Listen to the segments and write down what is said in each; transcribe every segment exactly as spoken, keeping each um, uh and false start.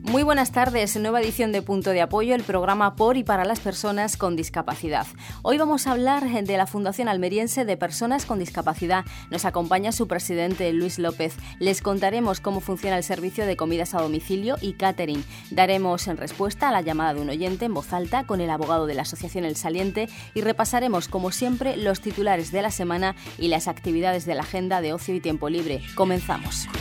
Muy buenas tardes, nueva edición de Punto de Apoyo, el programa por y para las personas con discapacidad. Hoy vamos a hablar de la Fundación Almeriense de Personas con Discapacidad. Nos acompaña su presidente, Luis López. Les contaremos cómo funciona el servicio de comidas a domicilio y catering. Daremos en respuesta a la llamada de un oyente en voz alta con el abogado de la Asociación El Saliente y repasaremos, como siempre, los titulares de la semana y las actividades de la agenda de ocio y tiempo libre. Comenzamos.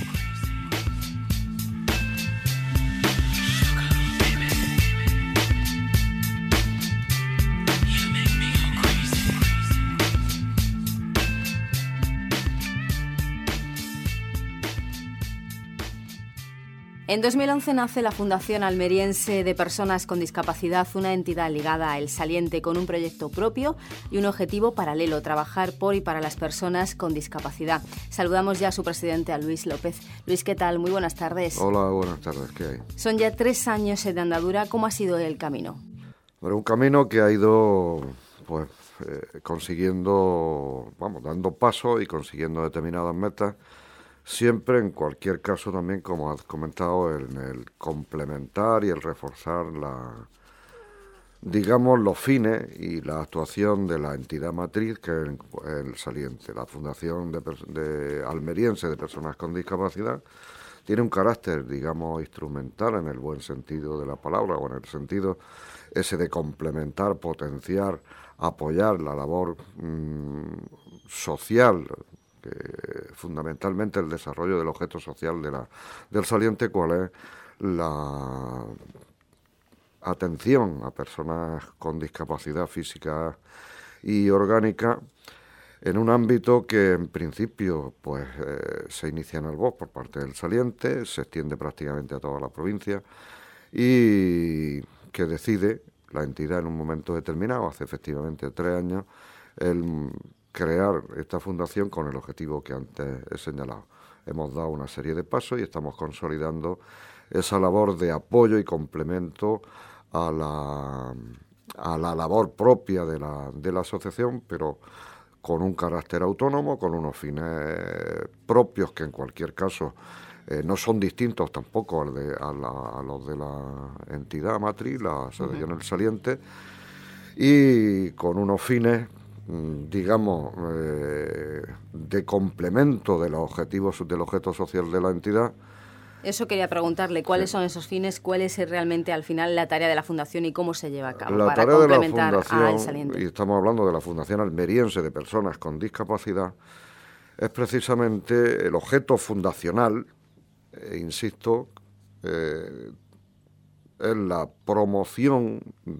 En dos mil once nace la Fundación Almeriense de Personas con Discapacidad, una entidad ligada a El Saliente con un proyecto propio y un objetivo paralelo, trabajar por y para las personas con discapacidad. Saludamos ya a su presidente, a Luis López. Luis, ¿qué tal? Muy buenas tardes. Hola, buenas tardes. ¿Qué hay? Son ya tres años de andadura. ¿Cómo ha sido el camino? Bueno, un camino que ha ido pues eh, consiguiendo, vamos, dando pasos y consiguiendo determinadas metas. Siempre, en cualquier caso, también, como has comentado, en el complementar y el reforzar la, digamos, los fines y la actuación de la entidad matriz, que es El Saliente. La Fundación de, de Almeriense de Personas con Discapacidad tiene un carácter, digamos, instrumental en el buen sentido de la palabra, o en el sentido ese de complementar, potenciar, apoyar la labor mmm, social, que fundamentalmente el desarrollo del objeto social de la, del Saliente, cuál es la atención a personas con discapacidad física y orgánica en un ámbito que en principio pues eh, se inicia en Albós por parte del Saliente, se extiende prácticamente a toda la provincia y que decide la entidad en un momento determinado, hace efectivamente tres años, el crear esta fundación con el objetivo que antes he señalado. Hemos dado una serie de pasos y estamos consolidando esa labor de apoyo y complemento a la, a la labor propia de la, de la asociación, pero con un carácter autónomo, con unos fines propios que en cualquier caso eh, no son distintos tampoco al de, a, la, a los de la entidad matriz, la Asociación uh-huh. El Saliente, y con unos fines, digamos, eh, de complemento de los objetivos del objeto social de la entidad. Eso quería preguntarle, ¿cuáles sí. son esos fines? ¿Cuál es realmente al final la tarea de la Fundación y cómo se lleva a cabo la para tarea complementar de la Fundación, a El Saliente? Y estamos hablando de la Fundación Almeriense de Personas con Discapacidad, es precisamente el objeto fundacional, eh, insisto, eh, es la promoción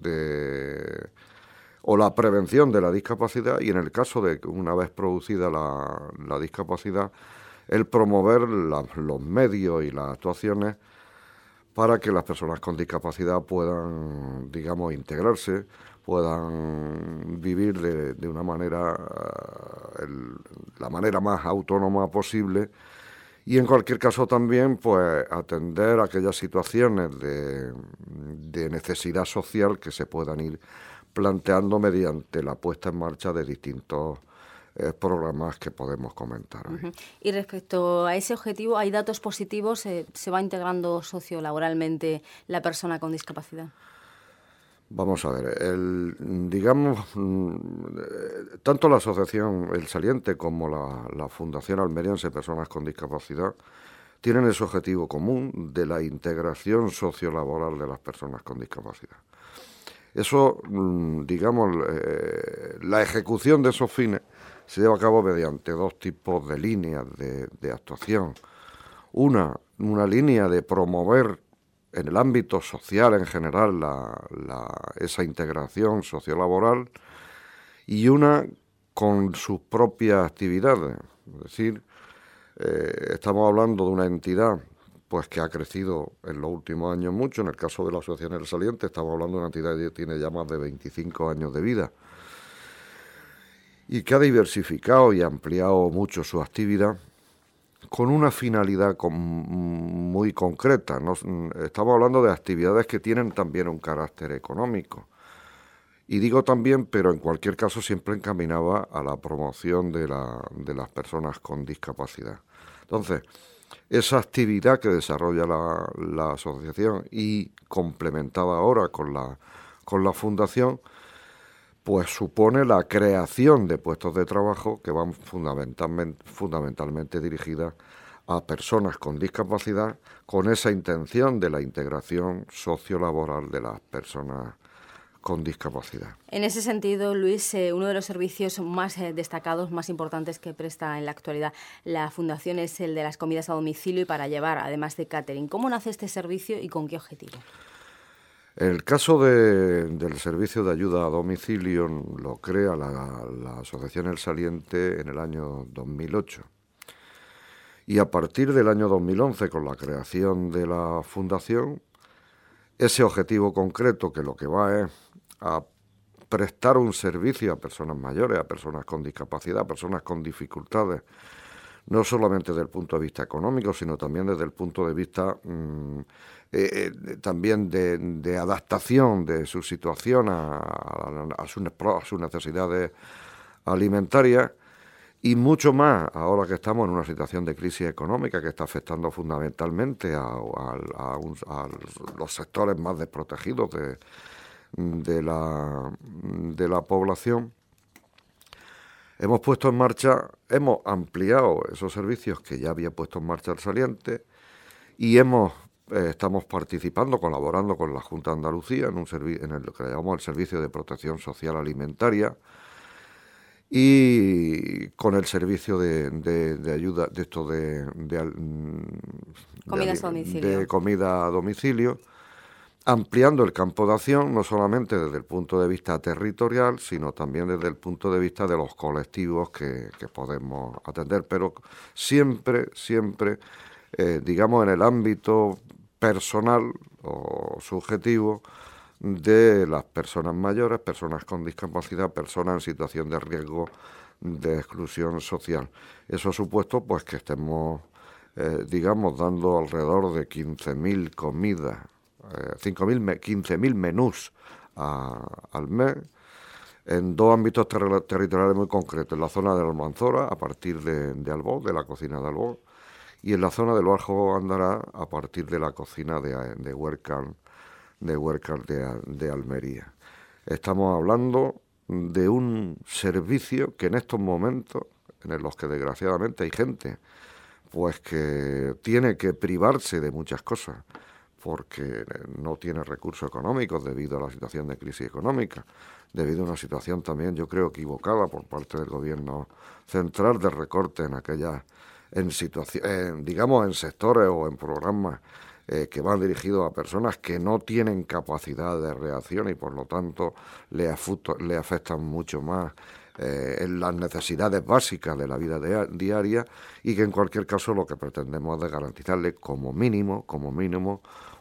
de o la prevención de la discapacidad y, en el caso de que una vez producida la, la discapacidad, el promover la, los medios y las actuaciones para que las personas con discapacidad puedan, digamos, integrarse, puedan vivir de, de una manera, el, la manera más autónoma posible y, en cualquier caso, también pues atender aquellas situaciones de, de necesidad social que se puedan ir planteando mediante la puesta en marcha de distintos eh, programas que podemos comentar hoy. Uh-huh. Y respecto a ese objetivo, ¿hay datos positivos? Eh, ¿Se va integrando sociolaboralmente la persona con discapacidad? Vamos a ver, el, digamos, tanto la Asociación El Saliente como la, la Fundación Almeriense de Personas con Discapacidad tienen ese objetivo común de la integración sociolaboral de las personas con discapacidad. Eso, digamos, eh, la ejecución de esos fines se lleva a cabo mediante dos tipos de líneas de, de actuación. Una, una línea de promover en el ámbito social en general la, la, esa integración sociolaboral y una con sus propias actividades. Es decir, eh, estamos hablando de una entidad pues que ha crecido en los últimos años mucho. En el caso de la Asociación El Saliente estamos hablando de una entidad que tiene ya más de veinticinco años de vida y que ha diversificado y ampliado mucho su actividad con una finalidad con, muy concreta. ¿no? Estamos hablando de actividades que tienen también un carácter económico. Y digo también, pero en cualquier caso siempre encaminaba a la promoción de, la, de las personas con discapacidad. Entonces, esa actividad que desarrolla la, la asociación y complementada ahora con la, con la fundación, pues supone la creación de puestos de trabajo que van fundamentalmente, fundamentalmente dirigidas a personas con discapacidad, con esa intención de la integración sociolaboral de las personas con discapacidad. En ese sentido, Luis, eh, uno de los servicios más eh, destacados, más importantes que presta en la actualidad la Fundación es el de las comidas a domicilio y para llevar, además de catering. ¿Cómo nace este servicio y con qué objetivo? El caso de, del servicio de ayuda a domicilio lo crea la, la Asociación El Saliente en el año dos mil ocho. Y a partir del año dos mil once, con la creación de la fundación, ese objetivo concreto, que lo que va es a prestar un servicio a personas mayores, a personas con discapacidad, a personas con dificultades, no solamente desde el punto de vista económico, sino también desde el punto de vista mmm, eh, eh, también de, de adaptación de su situación a, a, a, sus, a sus necesidades alimentarias, y mucho más ahora que estamos en una situación de crisis económica que está afectando fundamentalmente a, a, a, un, a los sectores más desprotegidos de, de, la, de la población. Hemos puesto en marcha, hemos ampliado esos servicios que ya había puesto en marcha El Saliente y hemos eh, estamos participando, colaborando con la Junta de Andalucía en, un servi- en el, lo que llamamos el Servicio de Protección Social Alimentaria y con el servicio de, de, de ayuda de esto de, de, Comidas de, a domicilio. de comida a domicilio, ampliando el campo de acción, no solamente desde el punto de vista territorial, sino también desde el punto de vista de los colectivos que, que podemos atender, pero siempre, siempre, eh, digamos, en el ámbito personal o subjetivo de las personas mayores, personas con discapacidad, personas en situación de riesgo de exclusión social. Eso ha supuesto pues que estemos, eh, digamos, dando alrededor de quince mil comidas, eh, cinco mil, quince mil menús a, al mes, en dos ámbitos ter- territoriales muy concretos, en la zona de la Almanzora, a partir de, de Albó, de la cocina de Albó, y en la zona del Bajo Andará, a partir de la cocina de, de Huércal, de Huércal de, de Almería. Estamos hablando de un servicio que en estos momentos, en los que desgraciadamente hay gente, pues que tiene que privarse de muchas cosas, porque no tiene recursos económicos debido a la situación de crisis económica, debido a una situación también, yo creo, equivocada por parte del gobierno central de recorte en aquellas, en situaciones, digamos, en sectores o en programas eh, que van dirigidos a personas que no tienen capacidad de reacción y por lo tanto le, afuto, le afectan mucho más eh, en las necesidades básicas de la vida de, diaria, y que en cualquier caso lo que pretendemos es garantizarle como mínimo, como mínimo,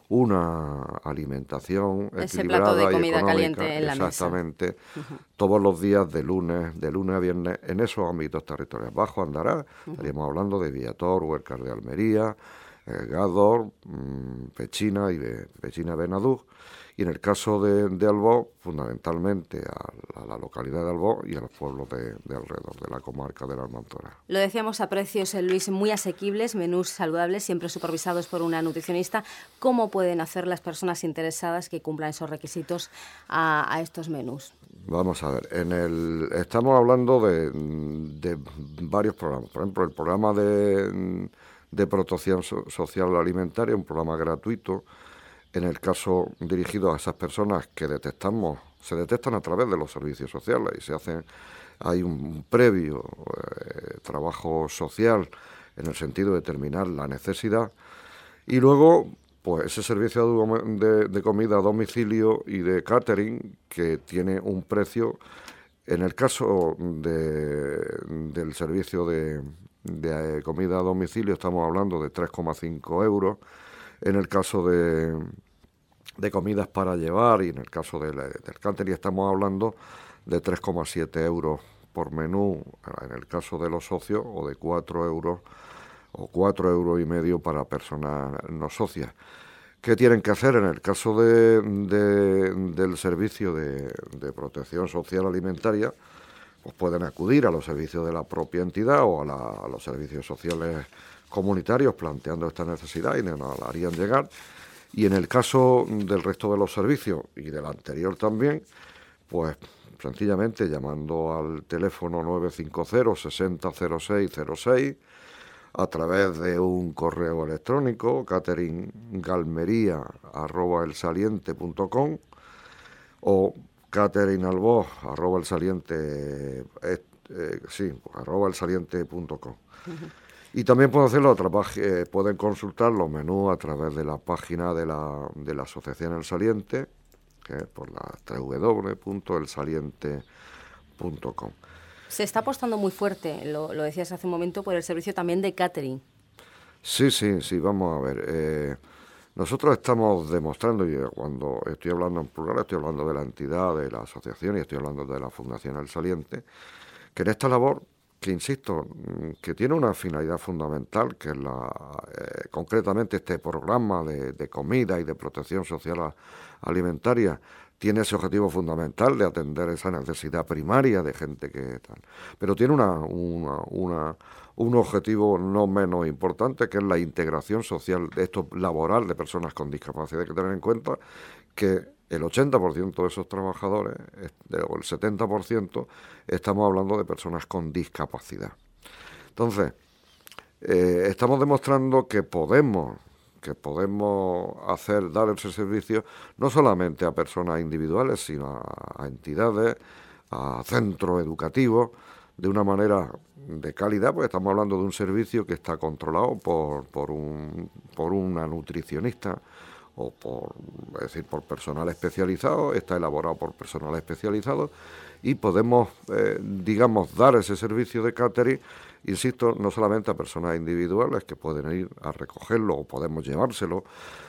una alimentación ese equilibrada plato de comida y económica, caliente en la exactamente, mesa. Uh-huh. Todos los días de lunes, de lunes a viernes, en esos ámbitos territoriales. Bajo Andará, uh-huh. Estaríamos hablando de Villator, Huércal de Almería, eh, Gádor, mmm, Pechina y de Pechina Benadú. Y en el caso de, de Albó, fundamentalmente a, a la localidad de Albó y a los pueblos de, de alrededor, de la comarca de la Almanzora. Lo decíamos a precios, Luis, muy asequibles, menús saludables, siempre supervisados por una nutricionista. ¿Cómo pueden hacer las personas interesadas que cumplan esos requisitos a, a estos menús? Vamos a ver, en el estamos hablando de, de varios programas. Por ejemplo, el programa de, de protección so, social alimentaria, un programa gratuito, en el caso dirigido a esas personas que detectamos, se detectan a través de los servicios sociales y se hacen, hay un, un previo eh, trabajo social en el sentido de determinar la necesidad, y luego pues ese servicio de, de comida a domicilio y de catering que tiene un precio, en el caso de, del servicio de, de comida a domicilio estamos hablando de tres coma cinco euros, en el caso de, de comidas para llevar y en el caso de la, del catering estamos hablando de tres coma siete euros por menú, en el caso de los socios, o de cuatro euros o cuatro euros y medio para personas no socias. ¿Qué tienen que hacer en el caso de, de, del servicio de, de protección social alimentaria? pues pueden acudir a los servicios de la propia entidad o a, la, a los servicios sociales comunitarios planteando esta necesidad y nos la harían llegar. Y en el caso del resto de los servicios y del anterior también, pues sencillamente llamando al teléfono nueve cinco cero, sesenta, cero seis cero seis, a través de un correo electrónico, cateringalmería arroba elsaliente punto com o caterinalvoz arroba elsaliente, eh, eh, sí, arroba elsaliente punto com. Uh-huh. Y también pueden hacerlo a otra página, eh, pueden consultar los menús a través de la página de la, de la Asociación El Saliente, que es por la doble u doble u doble u punto el saliente punto com. Se está apostando muy fuerte, lo, lo decías hace un momento, por el servicio también de catering. Sí, sí, sí, vamos a ver. Eh, nosotros estamos demostrando, y cuando estoy hablando en plural, estoy hablando de la entidad, de la asociación, y estoy hablando de la Fundación El Saliente, que en esta labor, que insisto, que tiene una finalidad fundamental, que es la, eh, concretamente este programa de, de comida y de protección social alimentaria, tiene ese objetivo fundamental de atender esa necesidad primaria de gente que tal. Pero tiene una, una, una, un objetivo no menos importante, que es la integración social de esto laboral de personas con discapacidad. Hay que tener en cuenta que el ochenta por ciento de esos trabajadores, o el setenta por ciento, estamos hablando de personas con discapacidad. Entonces, eh, estamos demostrando que podemos... que podemos hacer, dar ese servicio no solamente a personas individuales, sino a, a entidades, a centros educativos, de una manera de calidad, porque estamos hablando de un servicio que está controlado por, por, un, por una nutricionista, o por, es decir, por personal especializado, está elaborado por personal especializado, y podemos, eh, digamos, dar ese servicio de catering, insisto, no solamente a personas individuales que pueden ir a recogerlo o podemos llevárselo,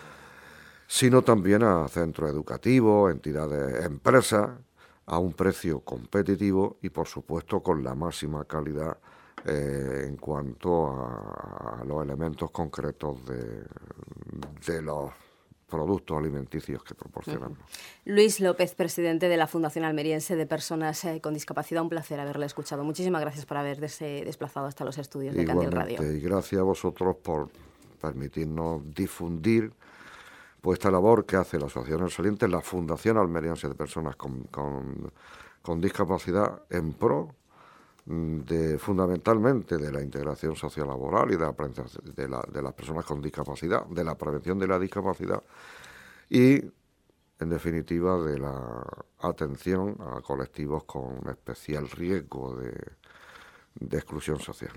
sino también a centros educativos, entidades, empresas, a un precio competitivo y, por supuesto, con la máxima calidad eh, en cuanto a, a los elementos concretos de, de los productos alimenticios que proporcionamos. Uh-huh. Luis López, presidente de la Fundación Almeriense de Personas eh, con Discapacidad, un placer haberle escuchado. Muchísimas gracias por haberse desplazado hasta los estudios de Candil Radio. Y gracias a vosotros por permitirnos difundir pues esta labor que hace la Asociación El Saliente, la Fundación Almeriense de Personas con, con, con Discapacidad, en pro de fundamentalmente de la integración sociolaboral y de la, de, la, de las personas con discapacidad, de la prevención de la discapacidad y, en definitiva, de la atención a colectivos con especial riesgo de, de exclusión social.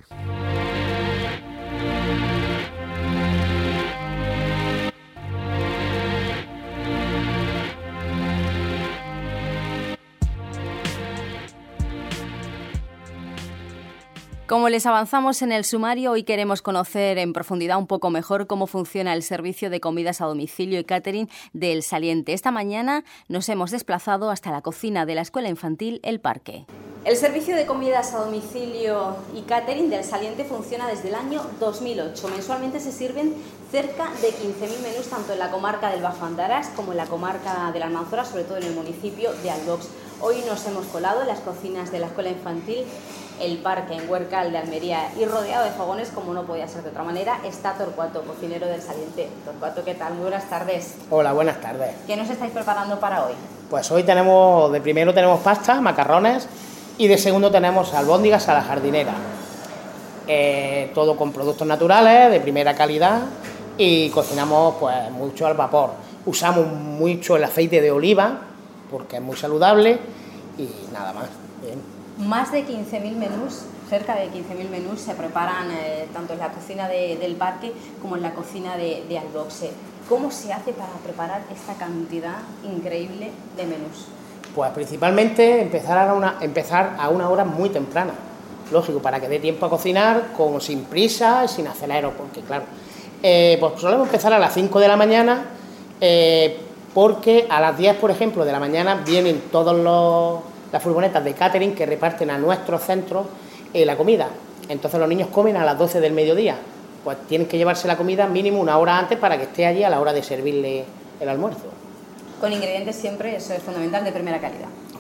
Como les avanzamos en el sumario, hoy queremos conocer en profundidad un poco mejor cómo funciona el servicio de comidas a domicilio y catering de El Saliente. Esta mañana nos hemos desplazado hasta la cocina de la Escuela Infantil El Parque. El servicio de comidas a domicilio y catering de El Saliente funciona desde el año dos mil ocho. Mensualmente se sirven cerca de quince mil menús, tanto en la comarca del Bajo Andaras como en la comarca de la Almanzora, sobre todo en el municipio de Albox. Hoy nos hemos colado en las cocinas de la Escuela Infantil El Parque, en Huercal de Almería, y rodeado de fogones, como no podía ser de otra manera, está Torcuato, cocinero del Saliente. Torcuato, ¿qué tal? Muy buenas tardes. Hola, buenas tardes. ¿Qué nos estáis preparando para hoy? Pues hoy tenemos, de primero tenemos pasta, macarrones, y de segundo tenemos albóndigas a la jardinera. Eh, todo con productos naturales, de primera calidad, y cocinamos pues mucho al vapor. Usamos mucho el aceite de oliva, porque es muy saludable, y nada más. Bien. Más de quince mil menús, cerca de quince mil menús se preparan eh, tanto en la cocina de, del Parque como en la cocina de, de Alboxe. ¿Cómo se hace para preparar esta cantidad increíble de menús? Pues principalmente empezar a una, empezar a una hora muy temprana, lógico, para que dé tiempo a cocinar con, sin prisa y sin acelero, porque claro, eh, pues solemos empezar a las cinco de la mañana, eh, porque a las diez, por ejemplo, de la mañana vienen todos los... las furgonetas de catering que reparten a nuestros centros eh, la comida. Entonces los niños comen a las doce del mediodía. Pues tienen que llevarse la comida mínimo una hora antes para que esté allí a la hora de servirle el almuerzo. Con ingredientes siempre, eso es fundamental, de primera calidad.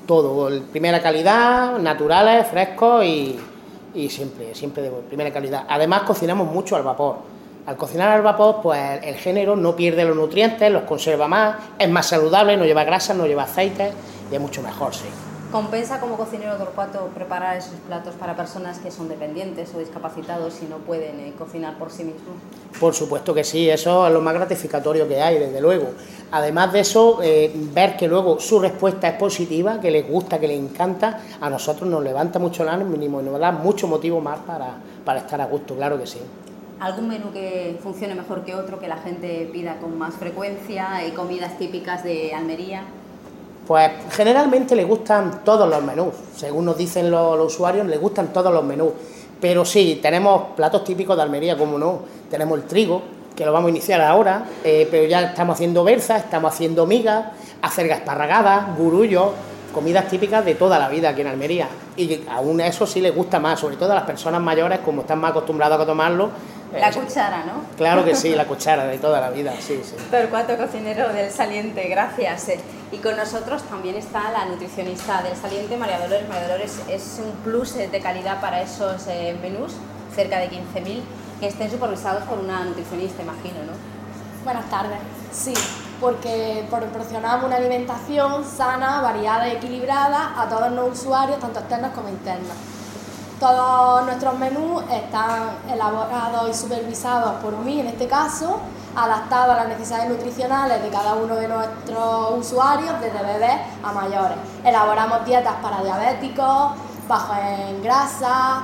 todo, primera calidad, naturales, frescos y, y siempre, siempre de primera calidad. Además cocinamos mucho al vapor. Al cocinar al vapor, pues el género no pierde los nutrientes, los conserva más, es más saludable, no lleva grasa, no lleva aceite y es mucho mejor, sí. ¿Compensa como cocinero Torcuato preparar esos platos para personas que son dependientes o discapacitados y no pueden eh, cocinar por sí mismos? Por supuesto que sí, eso es lo más gratificatorio que hay, desde luego. Además de eso, eh, ver que luego su respuesta es positiva, que les gusta, que les encanta, a nosotros nos levanta mucho el ánimo y nos da mucho motivo más para, para estar a gusto, claro que sí. ¿Algún menú que funcione mejor que otro, que la gente pida con más frecuencia, y comidas típicas de Almería? Pues generalmente les gustan todos los menús, según nos dicen los, los usuarios, les gustan todos los menús. Pero sí, tenemos platos típicos de Almería, como no, tenemos el trigo, que lo vamos a iniciar ahora, eh, pero ya estamos haciendo berzas, estamos haciendo migas, acelgas esparragadas, gurullos, comidas típicas de toda la vida aquí en Almería. Y aún eso sí les gusta más, sobre todo a las personas mayores, como están más acostumbrados a tomarlo. La cuchara, ¿no? Claro que sí, la cuchara de toda la vida, sí, sí. Torcuato, cocinero del Saliente, gracias. Y con nosotros también está la nutricionista del Saliente, María Dolores. María Dolores, es un plus de calidad para esos eh, menús, cerca de quince mil, que estén supervisados por una nutricionista, imagino, ¿no? Buenas tardes. Sí, porque proporcionamos una alimentación sana, variada y equilibrada a todos los usuarios, tanto externos como internos. Todos nuestros menús están elaborados y supervisados por mí, en este caso, adaptados a las necesidades nutricionales de cada uno de nuestros usuarios, desde bebés a mayores. Elaboramos dietas para diabéticos, bajos en grasa,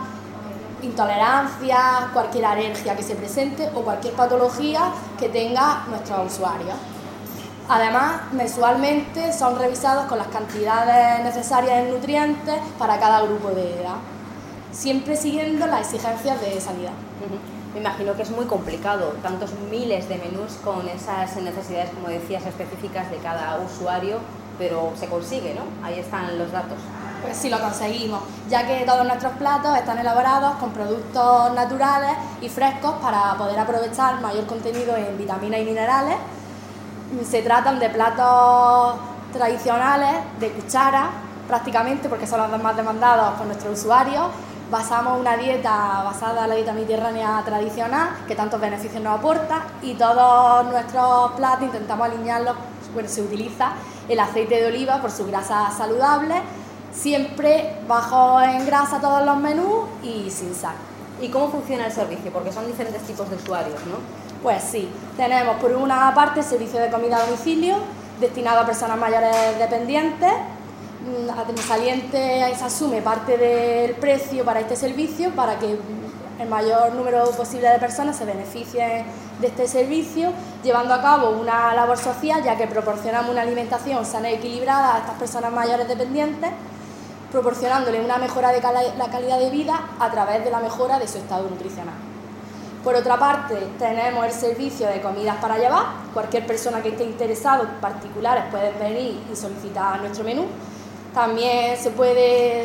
intolerancias, cualquier alergia que se presente o cualquier patología que tenga nuestros usuarios. Además, mensualmente son revisados con las cantidades necesarias en nutrientes para cada grupo de edad, siempre siguiendo las exigencias de sanidad. Uh-huh. Me imagino que es muy complicado, tantos miles de menús con esas necesidades, como decías, específicas de cada usuario, pero se consigue, ¿no? Ahí están los datos. Pues sí, lo conseguimos, ya que todos nuestros platos están elaborados con productos naturales y frescos para poder aprovechar mayor contenido en vitaminas y minerales. Se tratan de platos tradicionales, de cuchara, prácticamente, porque son los más demandados por nuestros usuarios. Basamos una dieta basada en la dieta mediterránea tradicional, que tantos beneficios nos aporta, y todos nuestros platos intentamos alinearlos. Bueno, se utiliza el aceite de oliva por su grasa saludable, siempre bajo en grasa todos los menús y sin sal. ¿Y cómo funciona el servicio? Porque son diferentes tipos de usuarios, ¿no? Pues sí, tenemos por una parte el servicio de comida a domicilio, destinado a personas mayores dependientes. El Saliente se asume parte del precio para este servicio para que el mayor número posible de personas se beneficien de este servicio, llevando a cabo una labor social, ya que proporcionamos una alimentación sana y equilibrada a estas personas mayores dependientes, proporcionándole una mejora de cali- la calidad de vida a través de la mejora de su estado nutricional. Por otra parte, tenemos el servicio de comidas para llevar. Cualquier persona que esté interesado, particulares, pueden venir y solicitar nuestro menú. También se puede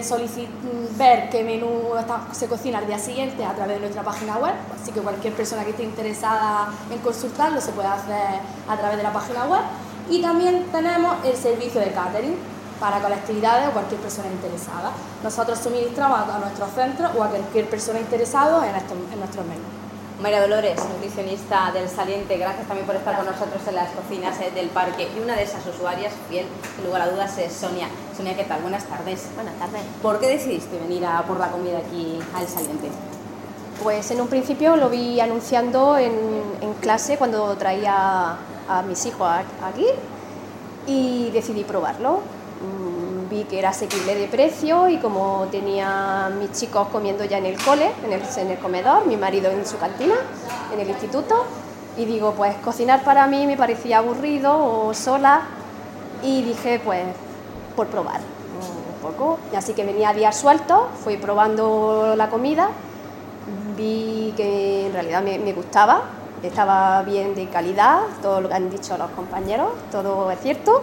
ver qué menú está, se cocina al día siguiente a través de nuestra página web, así que cualquier persona que esté interesada en consultarlo se puede hacer a través de la página web. Y también tenemos el servicio de catering para colectividades o cualquier persona interesada. Nosotros suministramos a nuestros centros o a cualquier persona interesada en, estos, en nuestros menús. María Dolores, nutricionista del Saliente, gracias también por estar con nosotros en las cocinas eh, del parque. Y una de esas usuarias, fiel, sin lugar a dudas, es Sonia. Sonia, ¿qué tal? Buenas tardes. Buenas tardes. ¿Por qué decidiste venir a por la comida aquí al Saliente? Pues en un principio lo vi anunciando en, en clase cuando traía a mis hijos aquí y decidí probarlo. Vi que era asequible de precio y como tenía mis chicos comiendo ya en el cole, en el, en el comedor, mi marido en su cantina, en el instituto, y digo, pues cocinar para mí me parecía aburrido o sola y dije, pues, por probar un poco. Y así que venía a días sueltos, fui probando la comida, vi que en realidad me, me gustaba, estaba bien de calidad, todo lo que han dicho los compañeros, todo es cierto,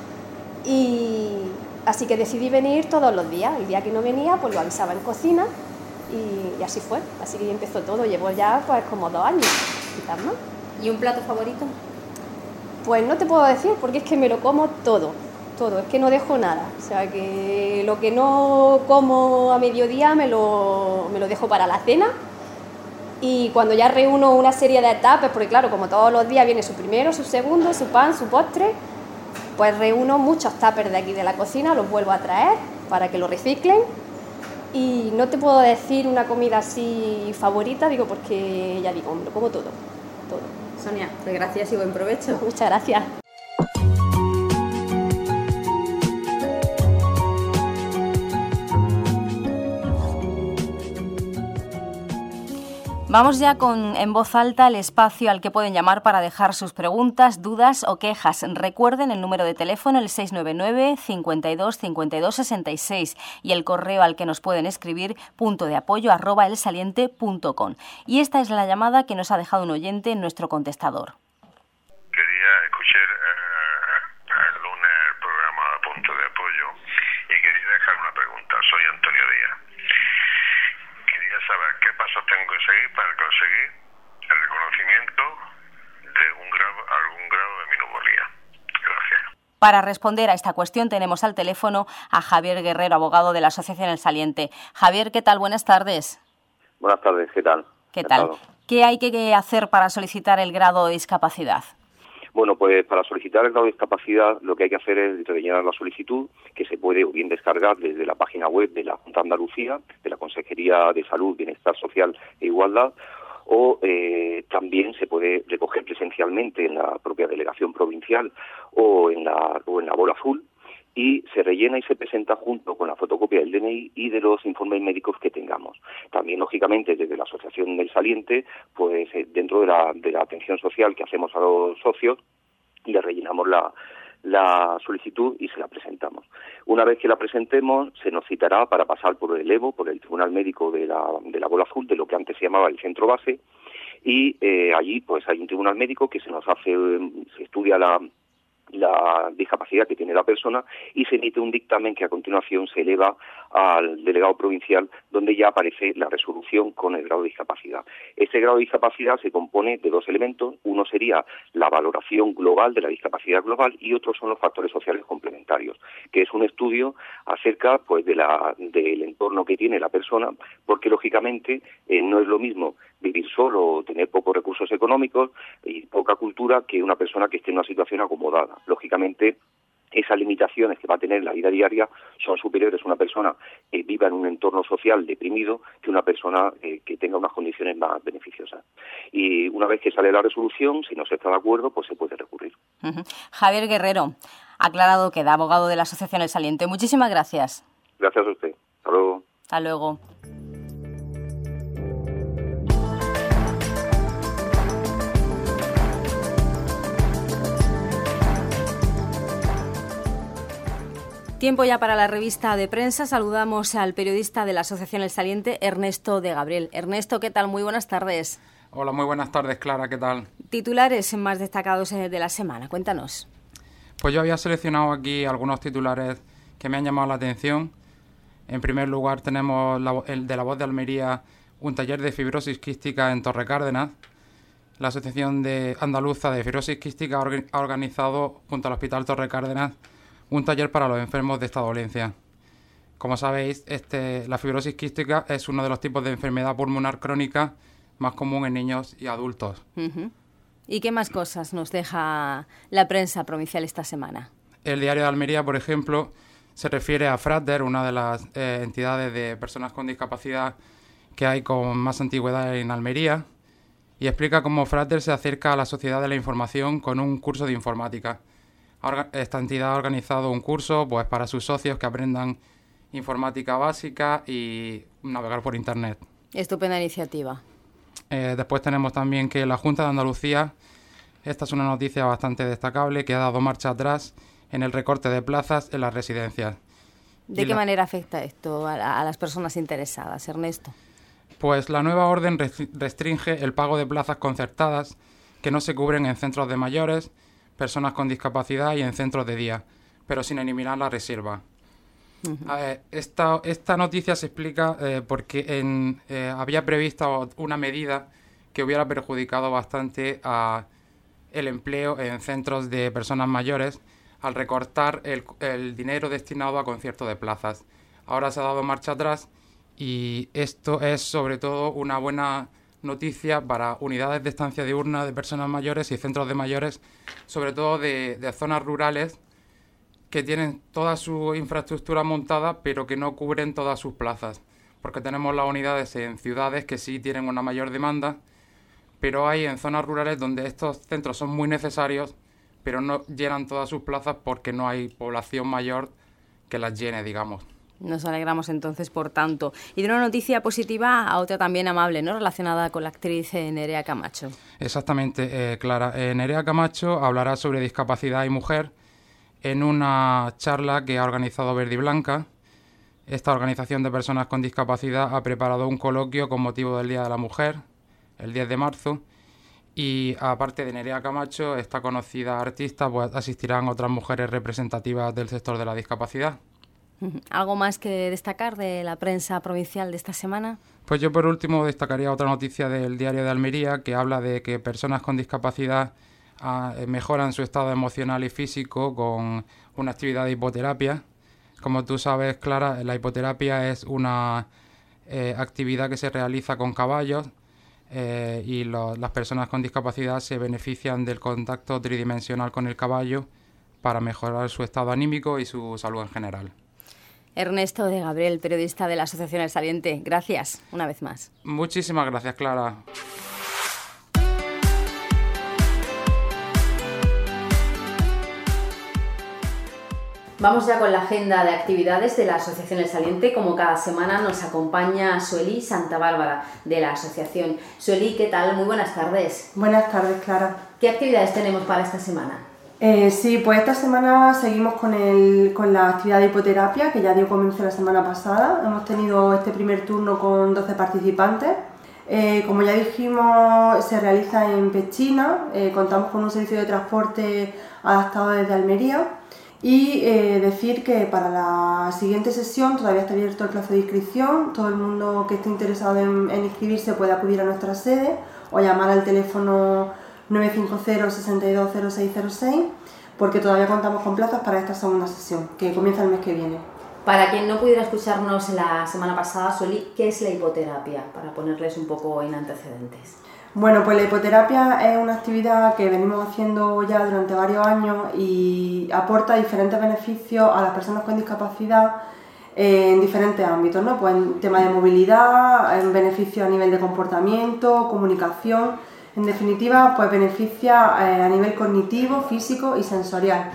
y así que decidí venir todos los días. El día que no venía, pues lo avisaba en cocina y, y así fue. Así que empezó todo. Llevo ya pues como dos años, quizás más. ¿Y un plato favorito? Pues no te puedo decir porque es que me lo como todo. todo, es que no dejo nada. O sea, que lo que no como a mediodía me lo, me lo dejo para la cena. Y cuando ya reúno una serie de etapas, porque claro, como todos los días viene su primero, su segundo, su pan, su postre, pues reúno muchos tuppers de aquí de la cocina, los vuelvo a traer para que lo reciclen. Y no te puedo decir una comida así favorita, digo, porque ya digo, lo como todo, todo. Sonia, pues gracias y buen provecho. Muchas gracias. Vamos ya con En Voz Alta, el espacio al que pueden llamar para dejar sus preguntas, dudas o quejas. Recuerden el número de teléfono, el seis nueve nueve, cincuenta y dos, cincuenta y dos, sesenta y seis, y el correo al que nos pueden escribir, punto de apoyo arroba elsaliente punto com. Y esta es la llamada que nos ha dejado un oyente en nuestro contestador. Quería escuchar eh, el lunes el programa Punto de Apoyo y quería dejar una pregunta. Soy Antonio Díaz. Quería saber qué pasos tengo que seguir para conseguir el reconocimiento de un grado, algún grado de mi neumonía. Gracias. Para responder a esta cuestión tenemos al teléfono a Javier Guerrero, abogado de la Asociación El Saliente. Javier, ¿qué tal? Buenas tardes. Buenas tardes, ¿qué tal? ¿Qué tal? ¿Qué hay que hacer para solicitar el grado de discapacidad? Bueno, pues para solicitar el grado de discapacidad lo que hay que hacer es rellenar la solicitud, que se puede o bien descargar desde la página web de la Junta de Andalucía, de la Consejería de Salud, Bienestar Social e Igualdad, o eh, también se puede recoger presencialmente en la propia delegación provincial o en la, o en la bola azul, y se rellena y se presenta junto con la fotocopia del D N I y de los informes médicos que tengamos. También, lógicamente, desde la Asociación del Saliente, pues eh, dentro de la, de la atención social que hacemos a los socios, le rellenamos la, la solicitud y se la presentamos. Una vez que la presentemos, se nos citará para pasar por el EVO, por el Tribunal Médico de la, de la Bola Azul, de lo que antes se llamaba el centro base, y eh, allí pues hay un tribunal médico que se nos hace, se estudia la la discapacidad que tiene la persona y se emite un dictamen que a continuación se eleva al delegado provincial, donde ya aparece la resolución con el grado de discapacidad. Este grado de discapacidad se compone de dos elementos. Uno sería la valoración global de la discapacidad global y otros son los factores sociales complementarios, que es un estudio acerca pues de la del entorno que tiene la persona, porque lógicamente eh, no es lo mismo vivir solo o tener pocos recursos económicos y poca cultura que una persona que esté en una situación acomodada. Lógicamente, esas limitaciones que va a tener en la vida diaria son superiores a una persona que viva en un entorno social deprimido que una persona eh, que tenga unas condiciones más beneficiosas. Y una vez que sale la resolución, si no se está de acuerdo, pues se puede recurrir. Uh-huh. Javier Guerrero, aclarado queda, abogado de la Asociación El Saliente. Muchísimas gracias. Gracias a usted. Hasta luego. Hasta luego. Tiempo ya para la revista de prensa. Saludamos al periodista de la Asociación El Saliente, Ernesto de Gabriel. Ernesto, ¿qué tal? Muy buenas tardes. Hola, muy buenas tardes, Clara, ¿qué tal? Titulares más destacados de la semana, cuéntanos. Pues yo había seleccionado aquí algunos titulares que me han llamado la atención. En primer lugar tenemos la, el de La Voz de Almería, un taller de fibrosis quística en Torrecárdenas. La Asociación de Andaluza de Fibrosis Quística ha organizado junto al Hospital Torrecárdenas un taller para los enfermos de esta dolencia. Como sabéis, este, la fibrosis quística es uno de los tipos de enfermedad pulmonar crónica más común en niños y adultos. Uh-huh. ¿Y qué más cosas nos deja la prensa provincial esta semana? El Diario de Almería, por ejemplo, se refiere a Frater, una de las eh, entidades de personas con discapacidad que hay con más antigüedad en Almería, y explica cómo Frater se acerca a la sociedad de la información con un curso de informática. Esta entidad ha organizado un curso pues para sus socios que aprendan informática básica y navegar por Internet. Estupenda iniciativa. Eh, después tenemos también que la Junta de Andalucía, esta es una noticia bastante destacable, que ha dado marcha atrás en el recorte de plazas en las residencias. ¿De y qué la... manera afecta esto a, a las personas interesadas, Ernesto? Pues la nueva orden restringe el pago de plazas concertadas que no se cubren en centros de mayores, personas con discapacidad y en centros de día, pero sin eliminar la reserva. Uh-huh. Eh, esta, esta noticia se explica eh, porque en, eh, había previsto una medida que hubiera perjudicado bastante a el empleo en centros de personas mayores al recortar el, el dinero destinado a conciertos de plazas. Ahora se ha dado marcha atrás y esto es sobre todo una buena noticia para unidades de estancia diurna de personas mayores y centros de mayores, sobre todo de, de zonas rurales que tienen toda su infraestructura montada pero que no cubren todas sus plazas, porque tenemos las unidades en ciudades que sí tienen una mayor demanda, pero hay en zonas rurales donde estos centros son muy necesarios pero no llenan todas sus plazas porque no hay población mayor que las llene, digamos. Nos alegramos entonces, por tanto. Y de una noticia positiva a otra también amable, ¿no?, relacionada con la actriz eh, Nerea Camacho. Exactamente, eh, Clara. Eh, Nerea Camacho hablará sobre discapacidad y mujer en una charla que ha organizado Verde y Blanca. Esta organización de personas con discapacidad ha preparado un coloquio con motivo del Día de la Mujer, el diez de marzo, y aparte de Nerea Camacho, esta conocida artista, pues asistirán otras mujeres representativas del sector de la discapacidad. ¿Algo más que destacar de la prensa provincial de esta semana? Pues yo por último destacaría otra noticia del Diario de Almería que habla de que personas con discapacidad ah, mejoran su estado emocional y físico con una actividad de hipoterapia. Como tú sabes, Clara, la hipoterapia es una eh, actividad que se realiza con caballos eh, y lo, las personas con discapacidad se benefician del contacto tridimensional con el caballo para mejorar su estado anímico y su salud en general. Ernesto de Gabriel, periodista de la Asociación El Saliente, gracias una vez más. Muchísimas gracias, Clara. Vamos ya con la agenda de actividades de la Asociación El Saliente. Como cada semana nos acompaña Sueli Santa Bárbara, de la asociación. Sueli, ¿qué tal? Muy buenas tardes. Buenas tardes, Clara. ¿Qué actividades tenemos para esta semana? Eh, sí, pues esta semana seguimos con, el, con la actividad de hipoterapia, que ya dio comienzo la semana pasada. Hemos tenido este primer turno con doce participantes. Eh, como ya dijimos, se realiza en Pechina. Eh, contamos con un servicio de transporte adaptado desde Almería. Y eh, decir que para la siguiente sesión todavía está abierto el plazo de inscripción. Todo el mundo que esté interesado en, en inscribirse puede acudir a nuestra sede o llamar al teléfono nueve cinco cero, seis dos cero seis cero seis, porque todavía contamos con plazas para esta segunda sesión, que comienza el mes que viene. Para quien no pudiera escucharnos la semana pasada, Sueli, ¿qué es la hipoterapia? Para ponerles un poco en antecedentes. Bueno, pues la hipoterapia es una actividad que venimos haciendo ya durante varios años y aporta diferentes beneficios a las personas con discapacidad en diferentes ámbitos, ¿no? Pues en tema de movilidad, en beneficios a nivel de comportamiento, comunicación. En definitiva, pues beneficia eh, a nivel cognitivo, físico y sensorial.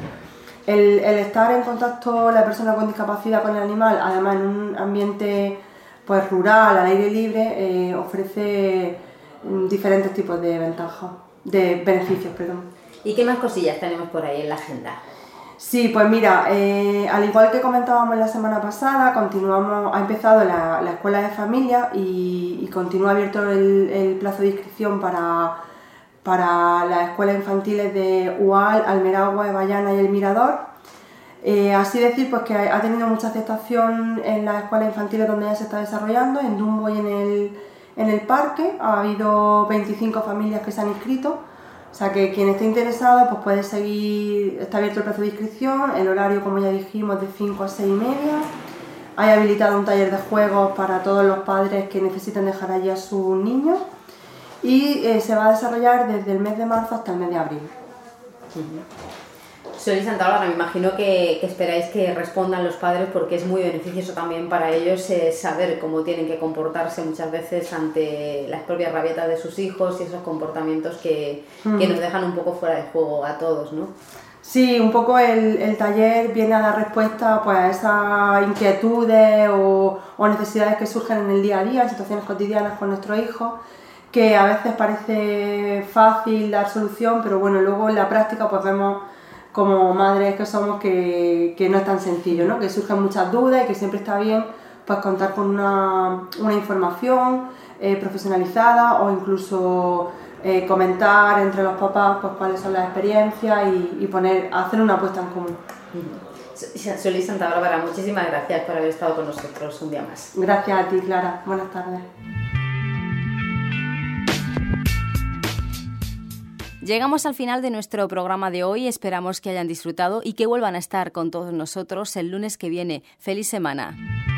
El, el estar en contacto la persona con discapacidad con el animal, además en un ambiente pues rural, al aire libre, eh, ofrece mm, diferentes tipos de ventajas, de beneficios, perdón. ¿Y qué más cosillas tenemos por ahí en la agenda? Sí, pues mira, eh, al igual que comentábamos la semana pasada, continuamos, ha empezado la, la escuela de familia y, y continúa abierto el, el plazo de inscripción para, para las escuelas infantiles de Ual, Almeragua, Bayana y El Mirador. Eh, así decir, pues que ha tenido mucha aceptación en las escuelas infantiles donde ya se está desarrollando, en Dumbo y en el, en el parque. Ha habido veinticinco familias que se han inscrito. O sea que quien esté interesado pues puede seguir, está abierto el plazo de inscripción, el horario como ya dijimos de cinco a seis y media. Hay habilitado un taller de juegos para todos los padres que necesiten dejar allí a sus niños y eh, se va a desarrollar desde el mes de marzo hasta el mes de abril. Uh-huh. Sueli Santa Bárbara, me imagino que, que esperáis que respondan los padres porque es muy beneficioso también para ellos eh, saber cómo tienen que comportarse muchas veces ante las propias rabietas de sus hijos y esos comportamientos que, mm. que nos dejan un poco fuera de juego a todos, ¿no? Sí, un poco el, el taller viene a dar respuesta pues, a esas inquietudes o, o necesidades que surgen en el día a día, en situaciones cotidianas con nuestros hijos, que a veces parece fácil dar solución, pero bueno, luego en la práctica pues vemos como madres que somos que, que no es tan sencillo, ¿no? Que surgen muchas dudas y que siempre está bien pues, contar con una, una información eh, profesionalizada o incluso eh, comentar entre los papás pues, cuáles son las experiencias y, y poner, hacer una apuesta en común. Sueli Santa Bárbara, muchísimas gracias por haber estado con nosotros un día más. Gracias a ti, Clara. Buenas tardes. Llegamos al final de nuestro programa de hoy. Esperamos que hayan disfrutado y que vuelvan a estar con todos nosotros el lunes que viene. ¡Feliz semana!